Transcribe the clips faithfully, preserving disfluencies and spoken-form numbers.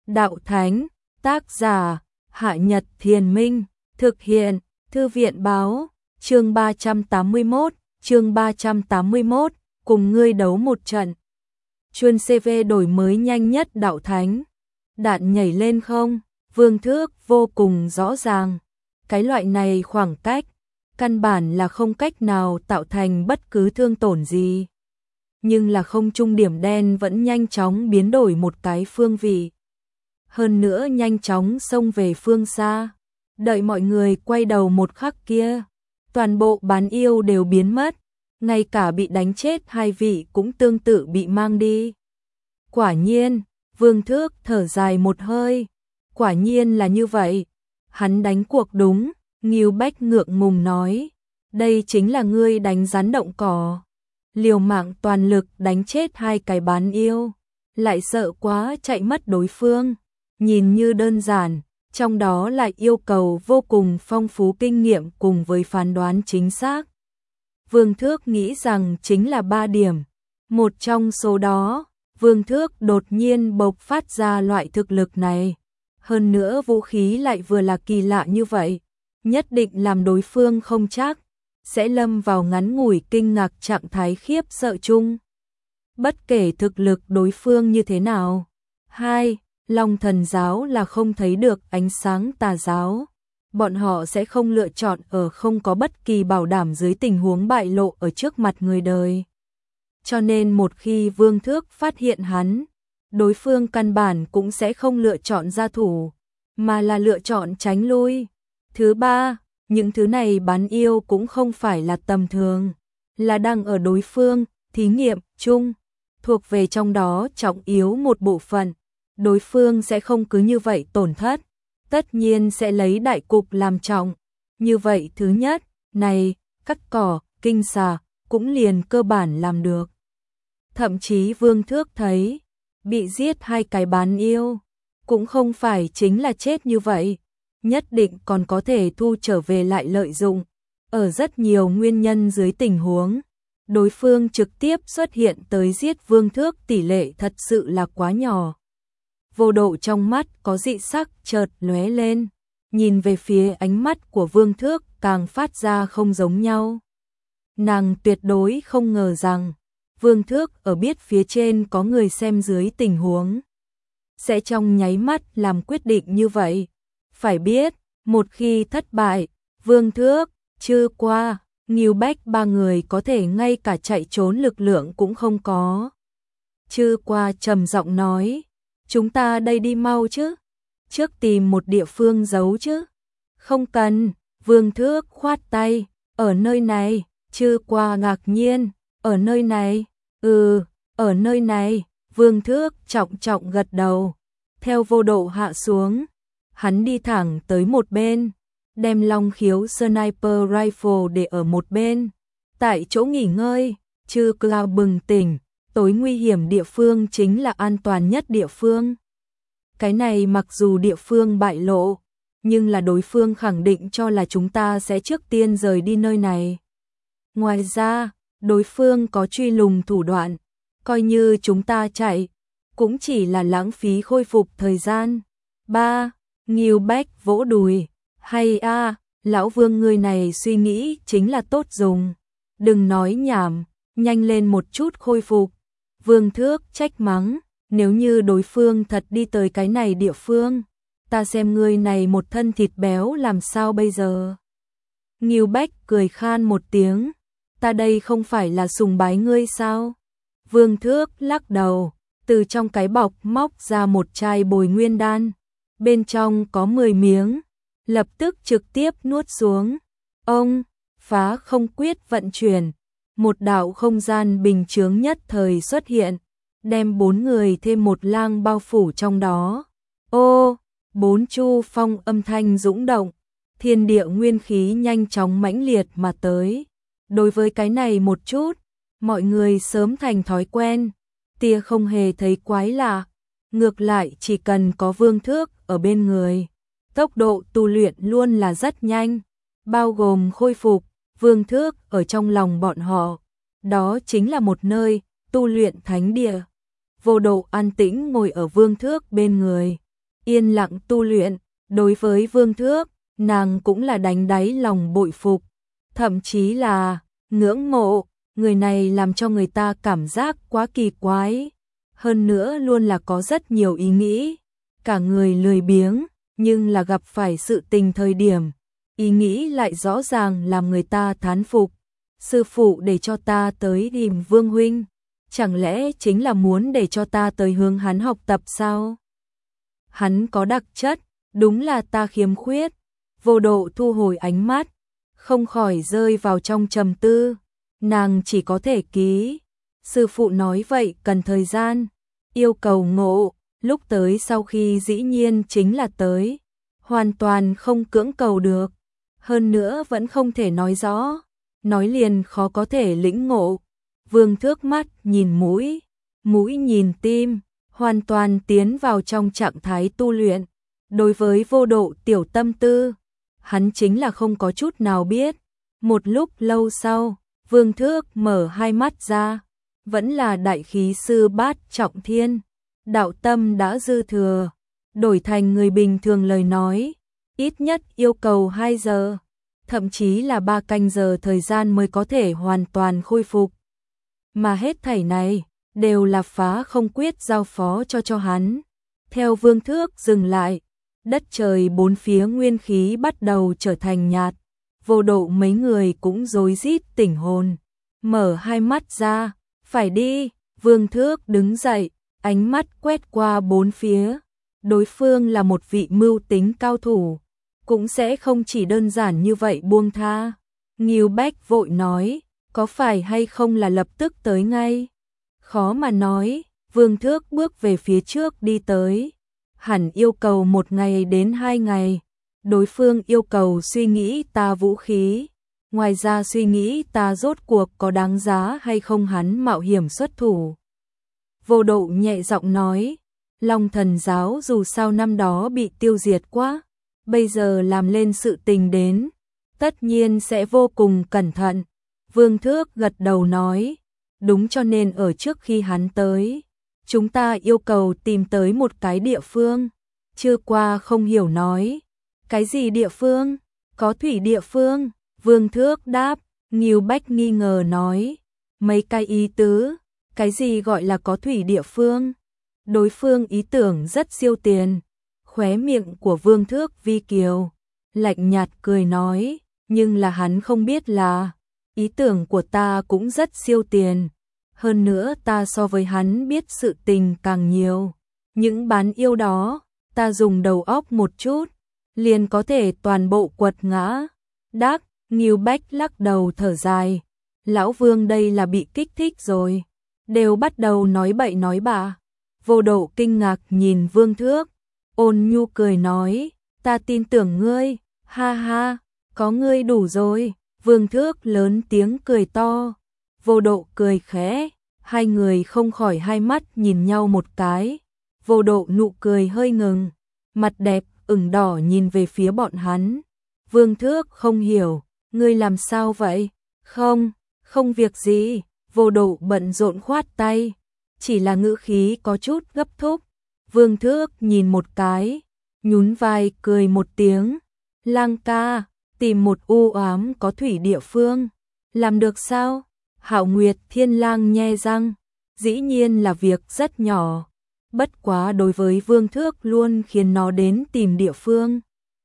đạo thánh, tác giả, Hạ Nhật Thiền Minh, thực hiện, Thư viện báo, chương ba trăm tám mươi mốt, chương ba trăm tám mươi mốt, cùng ngươi đấu một trận. Chuân xê vê đổi mới nhanh nhất đạo thánh. Đạn nhảy lên không? Vương Thước vô cùng rõ ràng. Cái loại này khoảng cách, căn bản là không cách nào tạo thành bất cứ thương tổn gì. Nhưng là không trung điểm đen vẫn nhanh chóng biến đổi một cái phương vị. Hơn nữa nhanh chóng xông về phương xa. Đợi mọi người quay đầu một khắc kia, toàn bộ bán yêu đều biến mất. Ngay cả bị đánh chết hai vị cũng tương tự bị mang đi. Quả nhiên, Vương Thước thở dài một hơi. Quả nhiên là như vậy. Hắn đánh cuộc đúng, Ngưu Bách ngượng ngùng nói. Đây chính là ngươi đánh rắn động cỏ. Liều mạng toàn lực đánh chết hai cái bán yêu. Lại sợ quá chạy mất đối phương. Nhìn như đơn giản, trong đó lại yêu cầu vô cùng phong phú kinh nghiệm cùng với phán đoán chính xác. Vương Thước nghĩ rằng chính là ba điểm. Một trong số đó, Vương Thước đột nhiên bộc phát ra loại thực lực này. Hơn nữa vũ khí lại vừa là kỳ lạ như vậy. Nhất định làm đối phương không chắc, sẽ lâm vào ngắn ngủi kinh ngạc trạng thái khiếp sợ chung. Bất kể thực lực đối phương như thế nào. Hai, Long Thần giáo là không thấy được ánh sáng tà giáo. Bọn họ sẽ không lựa chọn ở không có bất kỳ bảo đảm dưới tình huống bại lộ ở trước mặt người đời. Cho nên một khi Vương Thước phát hiện hắn, đối phương căn bản cũng sẽ không lựa chọn ra thủ, mà là lựa chọn tránh lui. Thứ ba, những thứ này bán yêu cũng không phải là tầm thường, là đang ở đối phương, thí nghiệm, chung, thuộc về trong đó trọng yếu một bộ phận. Đối phương sẽ không cứ như vậy tổn thất, tất nhiên sẽ lấy đại cục làm trọng. Như vậy thứ nhất, này, cắt cỏ, kinh xà, cũng liền cơ bản làm được. Thậm chí Vương Thước thấy, bị giết hai cái bán yêu, cũng không phải chính là chết như vậy, nhất định còn có thể thu trở về lại lợi dụng. Ở rất nhiều nguyên nhân dưới tình huống, đối phương trực tiếp xuất hiện tới giết Vương Thước tỷ lệ thật sự là quá nhỏ. Vô Độ trong mắt có dị sắc chợt lóe lên, nhìn về phía ánh mắt của Vương Thước càng phát ra không giống nhau. Nàng tuyệt đối không ngờ rằng Vương Thước ở biết phía trên có người xem dưới tình huống, sẽ trong nháy mắt làm quyết định như vậy. Phải biết, một khi thất bại, Vương Thước, Chư Qua, Ngưu Bách ba người có thể ngay cả chạy trốn lực lượng cũng không có. Chư Qua trầm giọng nói, chúng ta đây đi mau chứ, trước tìm một địa phương giấu chứ. Không cần, Vương Thước khoát tay, ở nơi này. Chư Qua ngạc nhiên, ở nơi này, ừ, ở nơi này. Vương Thước trọng trọng gật đầu, theo Vô Độ hạ xuống, hắn đi thẳng tới một bên, đem Long Khiếu Sniper Rifle để ở một bên. Tại chỗ nghỉ ngơi, Chư Qua bừng tỉnh, tối nguy hiểm địa phương chính là an toàn nhất địa phương. Cái này mặc dù địa phương bại lộ, nhưng là đối phương khẳng định cho là chúng ta sẽ trước tiên rời đi nơi này. Ngoài ra, đối phương có truy lùng thủ đoạn, coi như chúng ta chạy, cũng chỉ là lãng phí khôi phục thời gian. Ba, Ngưu Bách vỗ đùi, hay a, lão Vương người này suy nghĩ chính là tốt dùng. Đừng nói nhảm, nhanh lên một chút khôi phục. Vương Thước trách mắng, nếu như đối phương thật đi tới cái này địa phương, ta xem ngươi này một thân thịt béo làm sao bây giờ. Ngưu Bách cười khan một tiếng, ta đây không phải là sùng bái ngươi sao? Vương Thước lắc đầu, từ trong cái bọc móc ra một chai bồi nguyên đan, bên trong có mười miếng, lập tức trực tiếp nuốt xuống. Ông, phá không quyết vận chuyển, một đạo không gian bình chướng nhất thời xuất hiện, đem bốn người thêm một lang bao phủ trong đó. Ô, bốn chu phong âm thanh dũng động, thiên địa nguyên khí nhanh chóng mãnh liệt mà tới. Đối với cái này một chút, mọi người sớm thành thói quen, tia không hề thấy quái lạ. Ngược lại chỉ cần có Vương Thước ở bên người, tốc độ tu luyện luôn là rất nhanh, bao gồm khôi phục. Vương Thước ở trong lòng bọn họ, đó chính là một nơi tu luyện thánh địa. Vô Độ an tĩnh ngồi ở Vương Thước bên người, yên lặng tu luyện. Đối với Vương Thước, nàng cũng là đánh đáy lòng bội phục, thậm chí là ngưỡng mộ. Người này làm cho người ta cảm giác quá kỳ quái, hơn nữa luôn là có rất nhiều ý nghĩ, cả người lười biếng, nhưng là gặp phải sự tình thời điểm, ý nghĩ lại rõ ràng làm người ta thán phục. Sư phụ để cho ta tới tìm Vương huynh, chẳng lẽ chính là muốn để cho ta tới hướng hắn học tập sao? Hắn có đặc chất, đúng là ta khiếm khuyết. Vô Độ thu hồi ánh mắt, không khỏi rơi vào trong trầm tư. Nàng chỉ có thể ký. Sư phụ nói vậy cần thời gian, yêu cầu ngộ, lúc tới sau khi dĩ nhiên chính là tới, hoàn toàn không cưỡng cầu được. Hơn nữa vẫn không thể nói rõ, nói liền khó có thể lĩnh ngộ. Vương Thước mắt nhìn mũi, mũi nhìn tim, hoàn toàn tiến vào trong trạng thái tu luyện. Đối với Vô Độ tiểu tâm tư, hắn chính là không có chút nào biết. Một lúc lâu sau, Vương Thước mở hai mắt ra, vẫn là đại khí sư bát trọng thiên, đạo tâm đã dư thừa, đổi thành người bình thường lời nói, ít nhất yêu cầu hai giờ, thậm chí là ba canh giờ thời gian mới có thể hoàn toàn khôi phục. Mà hết thảy này, đều là Phá Không Quyết giao phó cho cho hắn. Theo Vương Thước dừng lại, đất trời bốn phía nguyên khí bắt đầu trở thành nhạt. Vô Độ mấy người cũng rối rít tỉnh hồn, mở hai mắt ra, phải đi. Vương Thước đứng dậy, ánh mắt quét qua bốn phía. Đối phương là một vị mưu tính cao thủ, cũng sẽ không chỉ đơn giản như vậy buông tha. Ngưu Bách vội nói, có phải hay không là lập tức tới ngay? Khó mà nói. Vương Thước bước về phía trước đi tới, hẳn yêu cầu một ngày đến hai ngày. Đối phương yêu cầu suy nghĩ ta vũ khí, ngoài ra suy nghĩ ta rốt cuộc có đáng giá hay không hắn mạo hiểm xuất thủ. Vô Độ nhẹ giọng nói, Long Thần giáo dù sao năm đó bị tiêu diệt quá, bây giờ làm lên sự tình đến, tất nhiên sẽ vô cùng cẩn thận. Vương Thước gật đầu nói, đúng, cho nên ở trước khi hắn tới, chúng ta yêu cầu tìm tới một cái địa phương. Chưa qua không hiểu nói, cái gì địa phương? Có thủy địa phương? Vương Thước đáp. Ngưu Bách nghi ngờ nói, mấy cái ý tứ, cái gì gọi là có thủy địa phương? Đối phương ý tưởng rất siêu tiền. Khóe miệng của Vương Thước vi kiều, lạnh nhạt cười nói, nhưng là hắn không biết là ý tưởng của ta cũng rất siêu tiền. Hơn nữa ta so với hắn biết sự tình càng nhiều. Những bán yêu đó, ta dùng đầu óc một chút, liền có thể toàn bộ quật ngã. Đắc, Ngưu Bách lắc đầu thở dài. Lão Vương đây là bị kích thích rồi, đều bắt đầu nói bậy nói bạ. Vô Độ kinh ngạc nhìn Vương Thước, ôn nhu cười nói, ta tin tưởng ngươi, ha ha, có ngươi đủ rồi. Vương Thước lớn tiếng cười to, Vô Độ cười khẽ, hai người không khỏi hai mắt nhìn nhau một cái. Vô Độ nụ cười hơi ngừng, mặt đẹp ửng đỏ nhìn về phía bọn hắn. Vương Thước không hiểu, ngươi làm sao vậy? Không, không việc gì. Vô Độ bận rộn khoát tay, chỉ là ngữ khí có chút gấp thúc. Vương Thước nhìn một cái, nhún vai cười một tiếng. Lang ca, tìm một u ám có thủy địa phương, làm được sao? Hạo Nguyệt Thiên Lang nhe răng, dĩ nhiên là việc rất nhỏ, bất quá đối với Vương Thước luôn khiến nó đến tìm địa phương,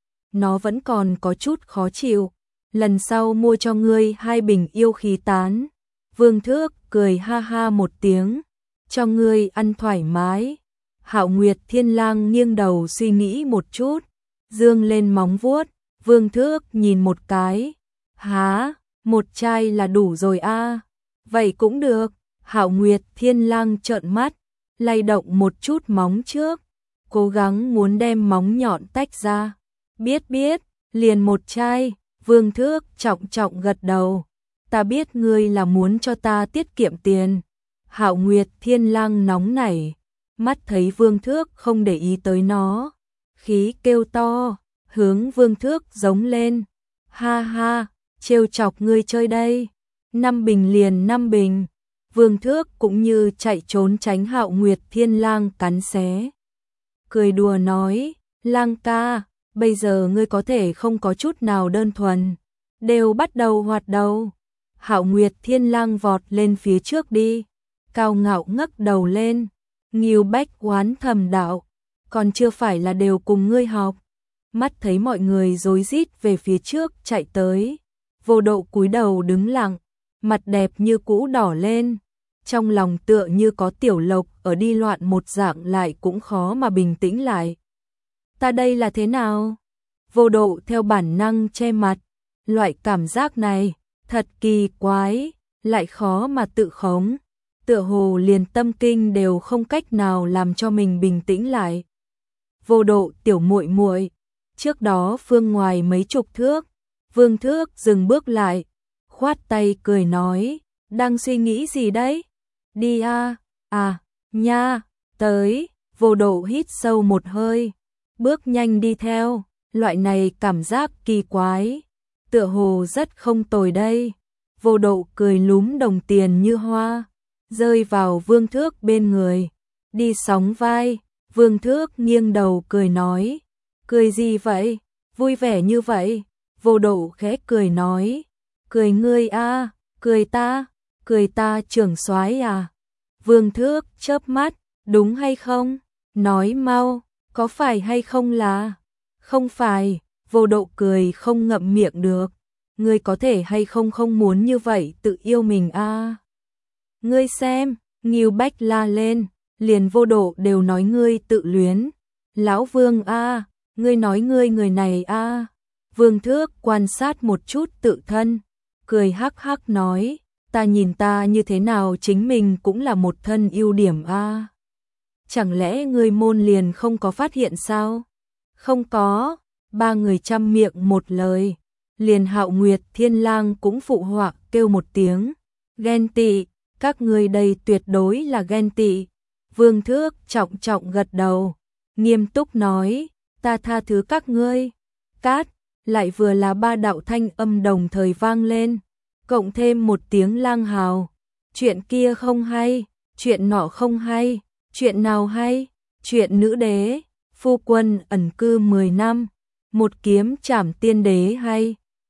nó vẫn còn có chút khó chịu. Lần sau mua cho ngươi hai bình yêu khí tán. Vương Thước cười ha ha một tiếng, cho ngươi ăn thoải mái. Hạo Nguyệt Thiên Lang nghiêng đầu suy nghĩ một chút, dương lên móng vuốt. Vương Thước nhìn một cái, há, một chai là đủ rồi a. À. Vậy cũng được. Hạo Nguyệt Thiên Lang trợn mắt, lay động một chút móng trước, cố gắng muốn đem móng nhọn tách ra. Biết biết, liền một chai. Vương Thước trọng trọng gật đầu, ta biết ngươi là muốn cho ta tiết kiệm tiền. Hạo Nguyệt Thiên Lang nóng nảy, mắt thấy Vương Thước không để ý tới nó, khí kêu to, hướng Vương Thước giống lên. Ha ha, trêu chọc ngươi chơi đây. Năm bình liền năm bình. Vương Thước cũng như chạy trốn tránh Hạo Nguyệt Thiên Lang cắn xé. Cười đùa nói, Lang ca, bây giờ ngươi có thể không có chút nào đơn thuần, đều bắt đầu hoạt đầu. Hạo Nguyệt Thiên Lang vọt lên phía trước đi, cao ngạo ngấc đầu lên, Ngưu Bách oán thầm đạo, còn chưa phải là đều cùng ngươi học. Mắt thấy mọi người rối rít về phía trước chạy tới, Vô Độ cúi đầu đứng lặng, mặt đẹp như cũ đỏ lên, trong lòng tựa như có tiểu lộc ở đi loạn một dạng, lại cũng khó mà bình tĩnh lại. Ta đây là thế nào? Vô Độ theo bản năng che mặt, loại cảm giác này thật kỳ quái, lại khó mà tự khống, tựa hồ liền tâm kinh đều không cách nào làm cho mình bình tĩnh lại. Vô Độ tiểu muội muội, trước đó phương ngoài mấy chục thước, Vương Thước dừng bước lại, khoát tay cười nói, đang suy nghĩ gì đấy? Đi a, à, nha, tới. Vô Độ hít sâu một hơi, bước nhanh đi theo, loại này cảm giác kỳ quái, tựa hồ rất không tồi đây. Vô Độ cười lúm đồng tiền như hoa, rơi vào Vương Thước bên người, đi sóng vai. Vương Thước nghiêng đầu cười nói, cười gì vậy, vui vẻ như vậy? Vô Độ khẽ cười nói, cười ngươi a, cười ta, cười ta trưởng soái à? Vương Thước chớp mắt, đúng hay không? Nói mau, có phải hay không là? Không phải. Vô Độ cười không ngậm miệng được, ngươi có thể hay không không muốn như vậy tự yêu mình a? Ngươi xem, Ngưu Bách la lên, liền Vô Độ đều nói ngươi tự luyến. Lão Vương a, ngươi nói ngươi người này a. Vương Thước quan sát một chút tự thân, cười hắc hắc nói, ta nhìn ta như thế nào chính mình cũng là một thân ưu điểm a. Chẳng lẽ ngươi môn liền không có phát hiện sao? Không có. Ba người chăm miệng một lời, liền Hạo Nguyệt Thiên Lang cũng phụ họa kêu một tiếng, ghen tị, các ngươi đây tuyệt đối là ghen tị. Vương Thước trọng trọng gật đầu, nghiêm túc nói, ta tha thứ các ngươi. Cát, lại vừa là ba đạo thanh âm đồng thời vang lên, cộng thêm một tiếng lang hào. Chuyện kia không hay, chuyện nọ không hay, chuyện nào hay? Chuyện nữ đế, phu quân ẩn cư mười năm, một kiếm trảm tiên đế hay?